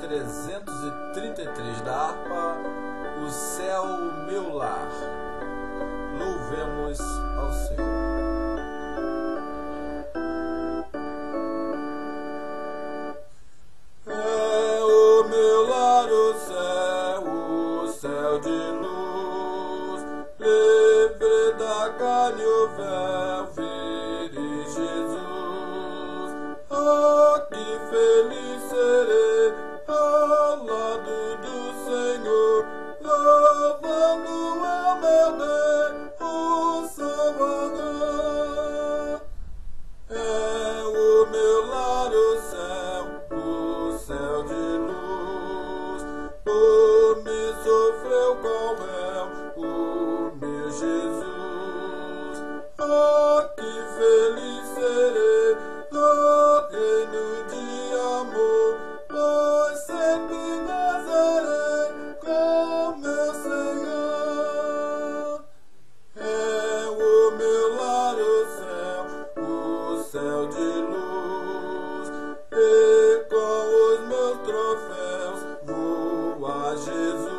333 da harpa, o céu, meu lar. Louvemos ao Senhor. É o meu lar, o céu de luz, livre da carne o véu, vire Jesus. Ah, que feliz serei ao lado do Senhor, louvando ao meu Deus, o Salvador. É o meu lar, o céu de luz, por mim sofreu com réu o meu Jesus. Ah, que feliz serei no reino de amor, pois sempre gozarei com meu Senhor. É o meu lar, o céu de luz, e com os meus troféus vou a Jesus.